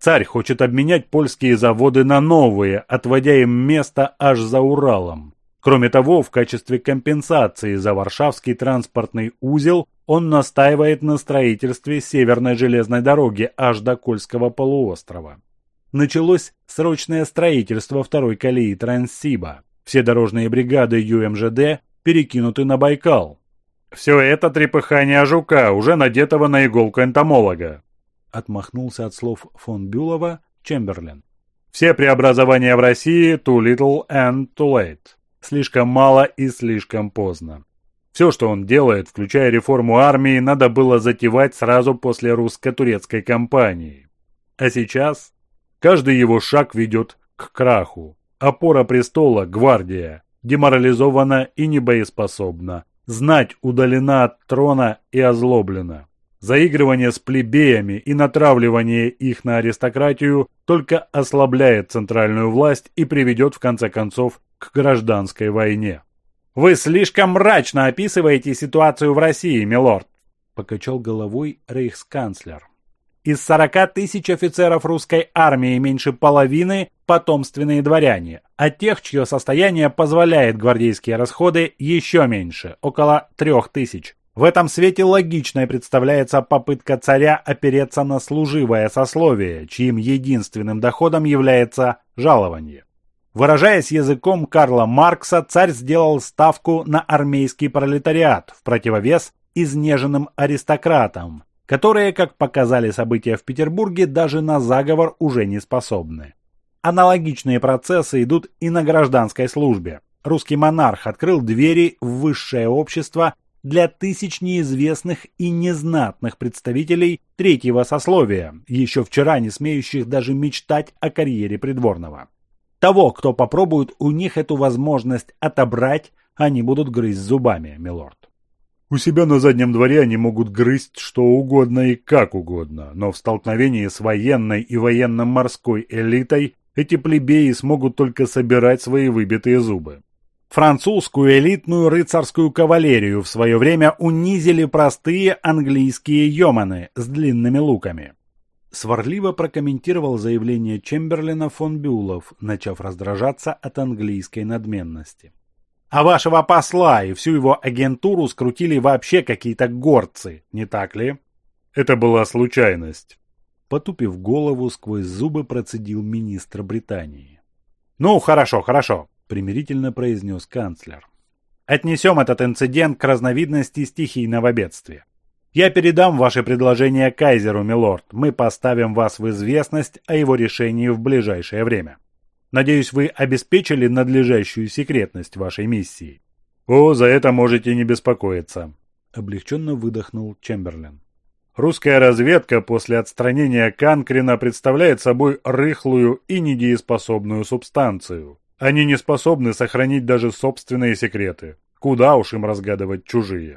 Царь хочет обменять польские заводы на новые, отводя им место аж за Уралом. Кроме того, в качестве компенсации за Варшавский транспортный узел он настаивает на строительстве Северной железной дороги аж до Кольского полуострова. Началось срочное строительство второй колеи Транссиба. Все дорожные бригады ЮМЖД перекинуты на Байкал. Все это трепыхание жука, уже надетого на иголку энтомолога. Отмахнулся от слов фон Бюлова Чемберлен. Все преобразования в России too little and too late. Слишком мало и слишком поздно. Все, что он делает, включая реформу армии, надо было затевать сразу после русско-турецкой кампании. А сейчас каждый его шаг ведет к краху. Опора престола, гвардия, деморализована и небоеспособна. Знать удалена от трона и озлоблена. Заигрывание с плебеями и натравливание их на аристократию только ослабляет центральную власть и приведет в конце концов к гражданской войне. «Вы слишком мрачно описываете ситуацию в России, милорд», – покачал головой рейхсканцлер. «Из 40 тысяч офицеров русской армии меньше половины – потомственные дворяне, а тех, чье состояние позволяет гвардейские расходы, еще меньше – около 3000. В этом свете логичной представляется попытка царя опереться на служивое сословие, чьим единственным доходом является жалование. Выражаясь языком Карла Маркса, царь сделал ставку на армейский пролетариат в противовес изнеженным аристократам, которые, как показали события в Петербурге, даже на заговор уже не способны. Аналогичные процессы идут и на гражданской службе. Русский монарх открыл двери в высшее общество для тысяч неизвестных и незнатных представителей третьего сословия, еще вчера не смеющих даже мечтать о карьере придворного. Того, кто попробует у них эту возможность отобрать, они будут грызть зубами, милорд. У себя на заднем дворе они могут грызть что угодно и как угодно, но в столкновении с военной и военно-морской элитой эти плебеи смогут только собирать свои выбитые зубы. Французскую элитную рыцарскую кавалерию в свое время унизили простые английские йоманы с длинными луками. Сварливо прокомментировал заявление Чемберлена фон Бюлов, начав раздражаться от английской надменности. А вашего посла и всю его агентуру скрутили вообще какие-то горцы, не так ли? Это была случайность. Потупив голову, сквозь зубы процедил министр Британии. Ну, хорошо, примирительно произнес канцлер. Отнесем этот инцидент к разновидности стихийного бедствия. Я передам ваши предложения кайзеру, милорд. Мы поставим вас в известность о его решении в ближайшее время. Надеюсь, вы обеспечили надлежащую секретность вашей миссии. О, за это можете не беспокоиться. Облегченно выдохнул Чемберлен. Русская разведка после отстранения Канкрина представляет собой рыхлую и недееспособную субстанцию. Они не способны сохранить даже собственные секреты. Куда уж им разгадывать чужие.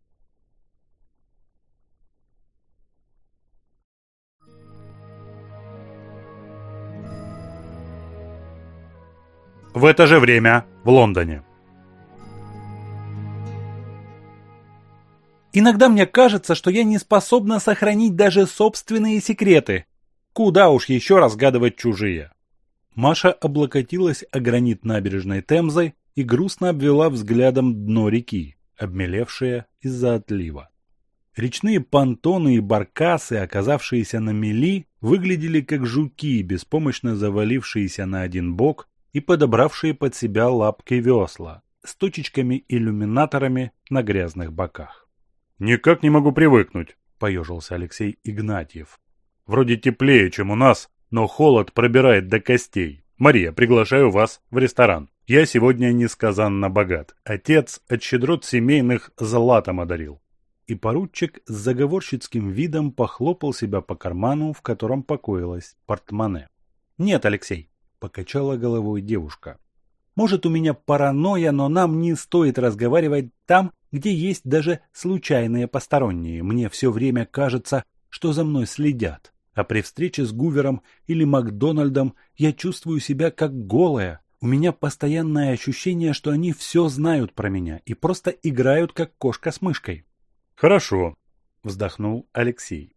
В это же время в Лондоне. Иногда мне кажется, что я не способна сохранить даже собственные секреты. Куда уж еще разгадывать чужие. Маша облокотилась о гранит набережной Темзы и грустно обвела взглядом дно реки, обмелевшее из-за отлива. Речные понтоны и баркасы, оказавшиеся на мели, выглядели как жуки, беспомощно завалившиеся на один бок и подобравшие под себя лапки весла с точечками-иллюминаторами на грязных боках. «Никак не могу привыкнуть», — поежился Алексей Игнатьев. «Вроде теплее, чем у нас, но холод пробирает до костей. Мария, приглашаю вас в ресторан. Я сегодня несказанно богат. Отец от щедрот семейных златом одарил». И поручик с заговорщицким видом похлопал себя по карману, в котором покоилось портмоне. «Нет, Алексей», — покачала головой девушка. «Может, у меня паранойя, но нам не стоит разговаривать там, где есть даже случайные посторонние. Мне все время кажется, что за мной следят. А при встрече с Гувером или Макдональдом я чувствую себя как голая. У меня постоянное ощущение, что они все знают про меня и просто играют как кошка с мышкой». «Хорошо», — вздохнул Алексей.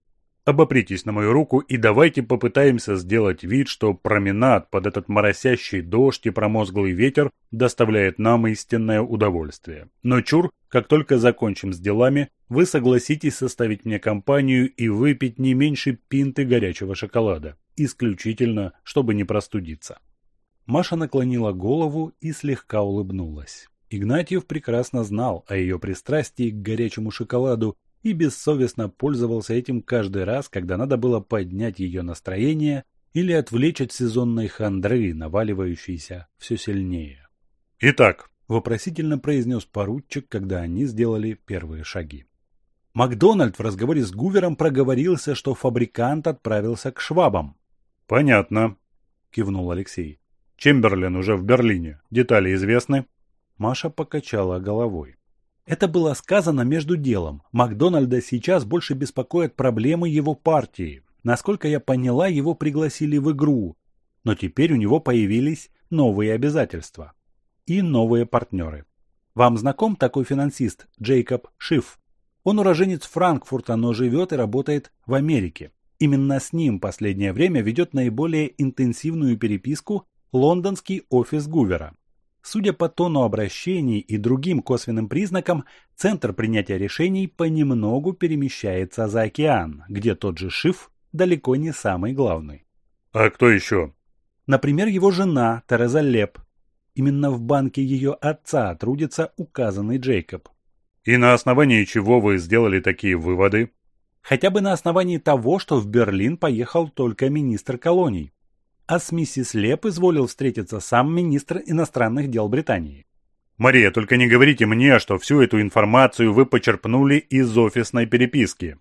Обопритесь на мою руку и давайте попытаемся сделать вид, что променад под этот моросящий дождь и промозглый ветер доставляет нам истинное удовольствие. Но чур, как только закончим с делами, вы согласитесь составить мне компанию и выпить не меньше пинты горячего шоколада. Исключительно, чтобы не простудиться. Маша наклонила голову и слегка улыбнулась. Игнатьев прекрасно знал о ее пристрастии к горячему шоколаду и бессовестно пользовался этим каждый раз, когда надо было поднять ее настроение или отвлечь от сезонной хандры, наваливающейся все сильнее. «Итак», — вопросительно произнес поручик, когда они сделали первые шаги. Макдональд в разговоре с Гувером проговорился, что фабрикант отправился к швабам. «Понятно», — кивнул Алексей. «Чемберлен уже в Берлине. Детали известны?» Маша покачала головой. Это было сказано между делом. Макдональда сейчас больше беспокоят проблемы его партии. Насколько я поняла, его пригласили в игру. Но теперь у него появились новые обязательства. И новые партнеры. Вам знаком такой финансист Джейкоб Шиф? Он уроженец Франкфурта, но живет и работает в Америке. Именно с ним последнее время ведет наиболее интенсивную переписку лондонский офис Гувера. Судя по тону обращений и другим косвенным признакам, центр принятия решений понемногу перемещается за океан, где тот же Шиф далеко не самый главный. «А кто еще?» Например, его жена Тереза Леп. Именно в банке ее отца трудится указанный Джейкоб. «И на основании чего вы сделали такие выводы?» Хотя бы на основании того, что в Берлин поехал только министр колоний. А с миссис Леп изволил встретиться сам министр иностранных дел Британии. «Мария, только не говорите мне, что всю эту информацию вы почерпнули из офисной переписки».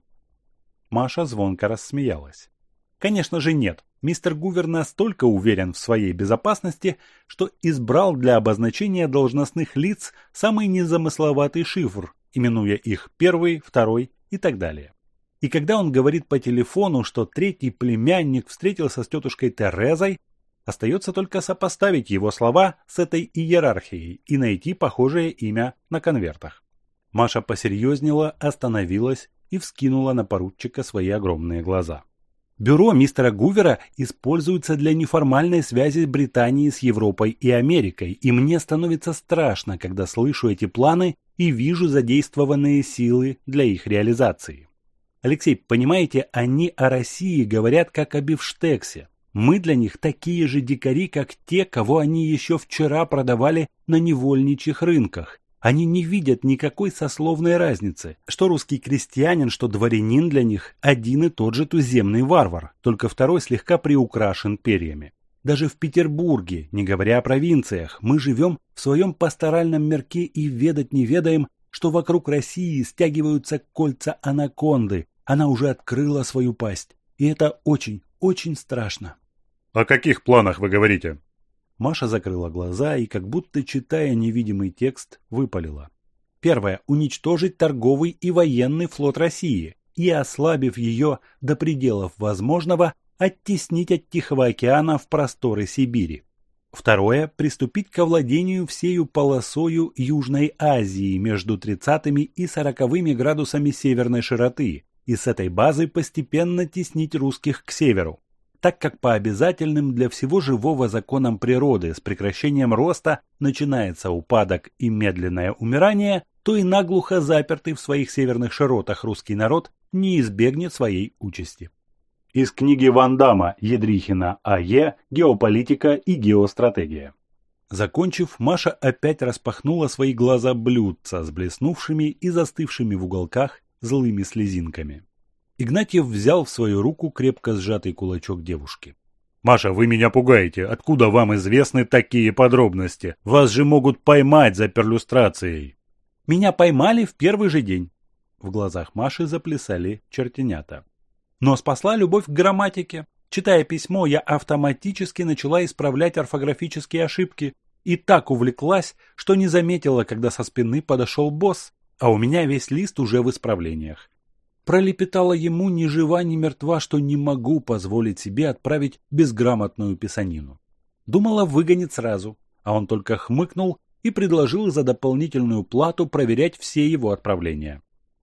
Маша звонко рассмеялась. Конечно же нет. Мистер Гувер настолько уверен в своей безопасности, что избрал для обозначения должностных лиц самый незамысловатый шифр, именуя их первый, второй и так далее. И когда он говорит по телефону, что третий племянник встретился с тетушкой Терезой, остается только сопоставить его слова с этой иерархией и найти похожее имя на конвертах. Маша посерьезнела, остановилась и вскинула на поручика свои огромные глаза. Бюро мистера Гувера используется для неформальной связи Британии с Европой и Америкой, и мне становится страшно, когда слышу эти планы и вижу задействованные силы для их реализации. Алексей, понимаете, они о России говорят как о бифштексе. Мы для них такие же дикари, как те, кого они еще вчера продавали на невольничьих рынках. Они не видят никакой сословной разницы. Что русский крестьянин, что дворянин для них один и тот же туземный варвар, только второй слегка приукрашен перьями. Даже в Петербурге, не говоря о провинциях, мы живем в своем пасторальном мирке и ведать не ведаем, что вокруг России стягиваются кольца анаконды. Она уже открыла свою пасть. И это очень, очень страшно. «О каких планах вы говорите?» Маша закрыла глаза и, как будто читая невидимый текст, выпалила. Первое. Уничтожить торговый и военный флот России и, ослабив ее до пределов возможного, оттеснить от Тихого океана в просторы Сибири. Второе. Приступить к овладению всею полосою Южной Азии между 30-ми и 40-ми градусами северной широты и с этой базы постепенно теснить русских к северу. Так как по обязательным для всего живого законам природы с прекращением роста начинается упадок и медленное умирание, то и наглухо запертый в своих северных широтах русский народ не избегнет своей участи. Из книги Ван Дамма Едрихина А.Е. «Геополитика и геостратегия». Закончив, Маша опять распахнула свои глаза блюдца с блеснувшими и застывшими в уголках злыми слезинками. Игнатьев взял в свою руку крепко сжатый кулачок девушки. «Маша, вы меня пугаете. Откуда вам известны такие подробности? Вас же могут поймать за перлюстрацией». «Меня поймали в первый же день». В глазах Маши заплясали чертенята. «Но спасла любовь к грамматике. Читая письмо, я автоматически начала исправлять орфографические ошибки и так увлеклась, что не заметила, когда со спины подошел босс, а у меня весь лист уже в исправлениях. Пролепетала ему ни жива, ни мертва, что не могу позволить себе отправить безграмотную писанину. Думала, выгонит сразу, а он только хмыкнул и предложил за дополнительную плату проверять все его отправления.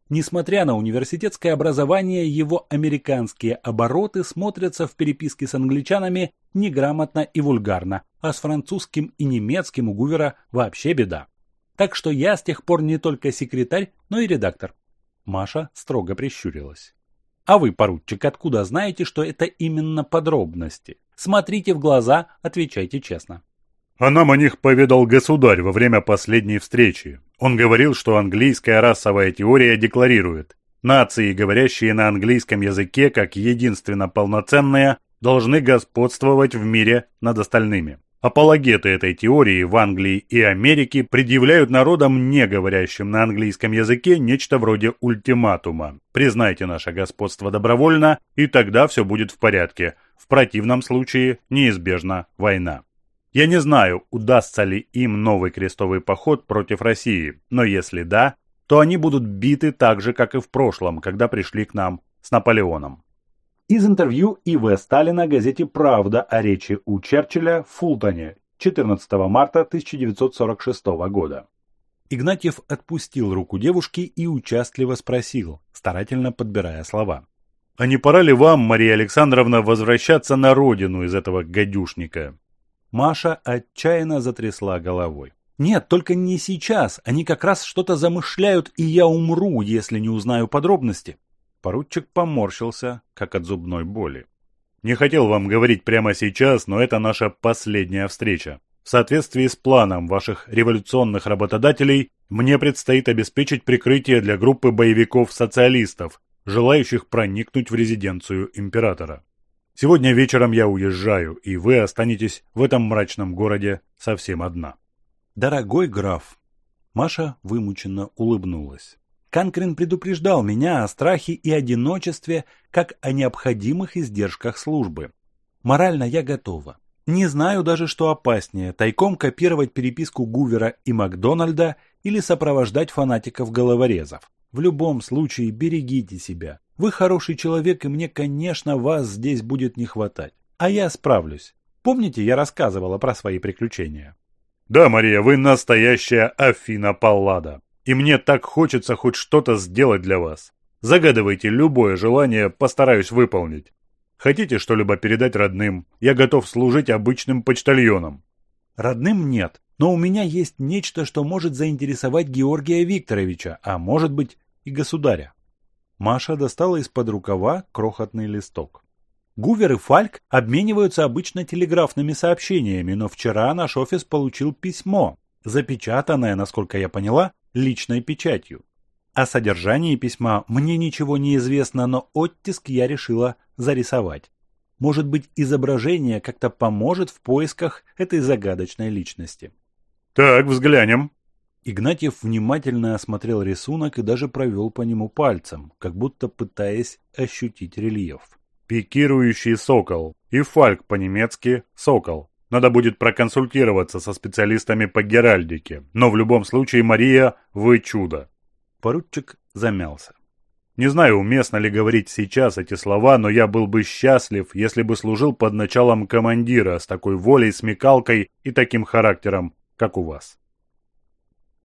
Несмотря на университетское образование, его американские обороты смотрятся в переписке с англичанами неграмотно и вульгарно, а с французским и немецким у Гувера вообще беда. Так что я с тех пор не только секретарь, но и редактор. Маша строго прищурилась. А вы, поручик, откуда знаете, что это именно подробности? Смотрите в глаза, отвечайте честно. А нам о них поведал государь во время последней встречи. Он говорил, что английская расовая теория декларирует: нации, говорящие на английском языке как единственно полноценные, должны господствовать в мире над остальными. Апологеты этой теории в Англии и Америке предъявляют народам, не говорящим на английском языке, нечто вроде ультиматума. Признайте наше господство добровольно, и тогда все будет в порядке. В противном случае неизбежна война. Я не знаю, удастся ли им новый крестовый поход против России, но если да, то они будут биты так же, как и в прошлом, когда пришли к нам с Наполеоном. Из интервью И.В. Сталина газете «Правда» о речи у Черчилля в Фултоне 14 марта 1946 года. Игнатьев отпустил руку девушки и участливо спросил, старательно подбирая слова. «А не пора ли вам, Мария Александровна, возвращаться на родину из этого гадюшника?» Маша отчаянно затрясла головой. «Нет, только не сейчас. Они как раз что-то замышляют, и я умру, если не узнаю подробности». Поручик поморщился, как от зубной боли. «Не хотел вам говорить прямо сейчас, но это наша последняя встреча. В соответствии с планом ваших революционных работодателей, мне предстоит обеспечить прикрытие для группы боевиков-социалистов, желающих проникнуть в резиденцию императора. Сегодня вечером я уезжаю, и вы останетесь в этом мрачном городе совсем одна». «Дорогой граф», Маша вымученно улыбнулась. «Канкрин предупреждал меня о страхе и одиночестве, как о необходимых издержках службы. Морально я готова. Не знаю даже, что опаснее, тайком копировать переписку Гувера и Макдональда или сопровождать фанатиков-головорезов. В любом случае берегите себя. Вы хороший человек, и мне, конечно, вас здесь будет не хватать. А я справлюсь. Помните, я рассказывала про свои приключения?» «Да, Мария, вы настоящая Афина Паллада. И мне так хочется хоть что-то сделать для вас. Загадывайте любое желание, постараюсь выполнить. Хотите что-либо передать родным? Я готов служить обычным почтальоном». «Родным нет, но у меня есть нечто, что может заинтересовать Георгия Викторовича, а может быть и государя». Маша достала из-под рукава крохотный листок. «Гувер и Фальк обмениваются обычно телеграфными сообщениями, но вчера наш офис получил письмо, запечатанное, насколько я поняла, личной печатью. О содержании письма мне ничего не известно, но оттиск я решила зарисовать. Может быть, изображение как-то поможет в поисках этой загадочной личности». «Так, взглянем». Игнатьев внимательно осмотрел рисунок и даже провел по нему пальцем, как будто пытаясь ощутить рельеф. «Пикирующий сокол. И Фальк по-немецки «сокол». Надо будет проконсультироваться со специалистами по геральдике. Но в любом случае, Мария, вы чудо». Поручик замялся. «Не знаю, уместно ли говорить сейчас эти слова, но я был бы счастлив, если бы служил под началом командира с такой волей, смекалкой и таким характером, как у вас».